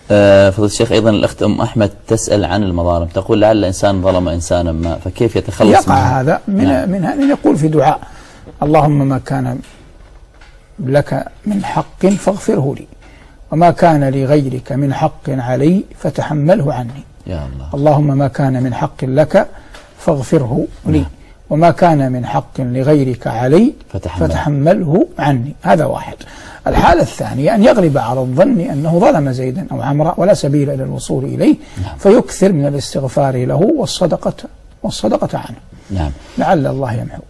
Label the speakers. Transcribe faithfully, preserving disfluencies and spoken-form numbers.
Speaker 1: آه فضيلة الشيخ أيضا الأخت أم أحمد تسأل عن المظالم، تقول لعل إنسان ظلم إنسانا ما، فكيف يتخلص
Speaker 2: يقع منها؟ هذا من نعم. من أن يقول في دعاء: اللهم ما كان لك من حق فاغفره لي، وما كان لغيرك من حق علي فتحمله عني.
Speaker 1: يا الله.
Speaker 2: اللهم ما كان من حق لك فاغفره لي، نعم. وما كان من حق لغيرك علي فتحمل. فتحمله عني. هذا واحد. الحالة الثانية أن يغلب على الظن أنه ظلم زيدا أو عمرا ولا سبيل إلى الوصول إليه، نعم. فيكثر من الاستغفار له والصدقة والصدقة عنه،
Speaker 1: نعم.
Speaker 2: لعل الله يمحو.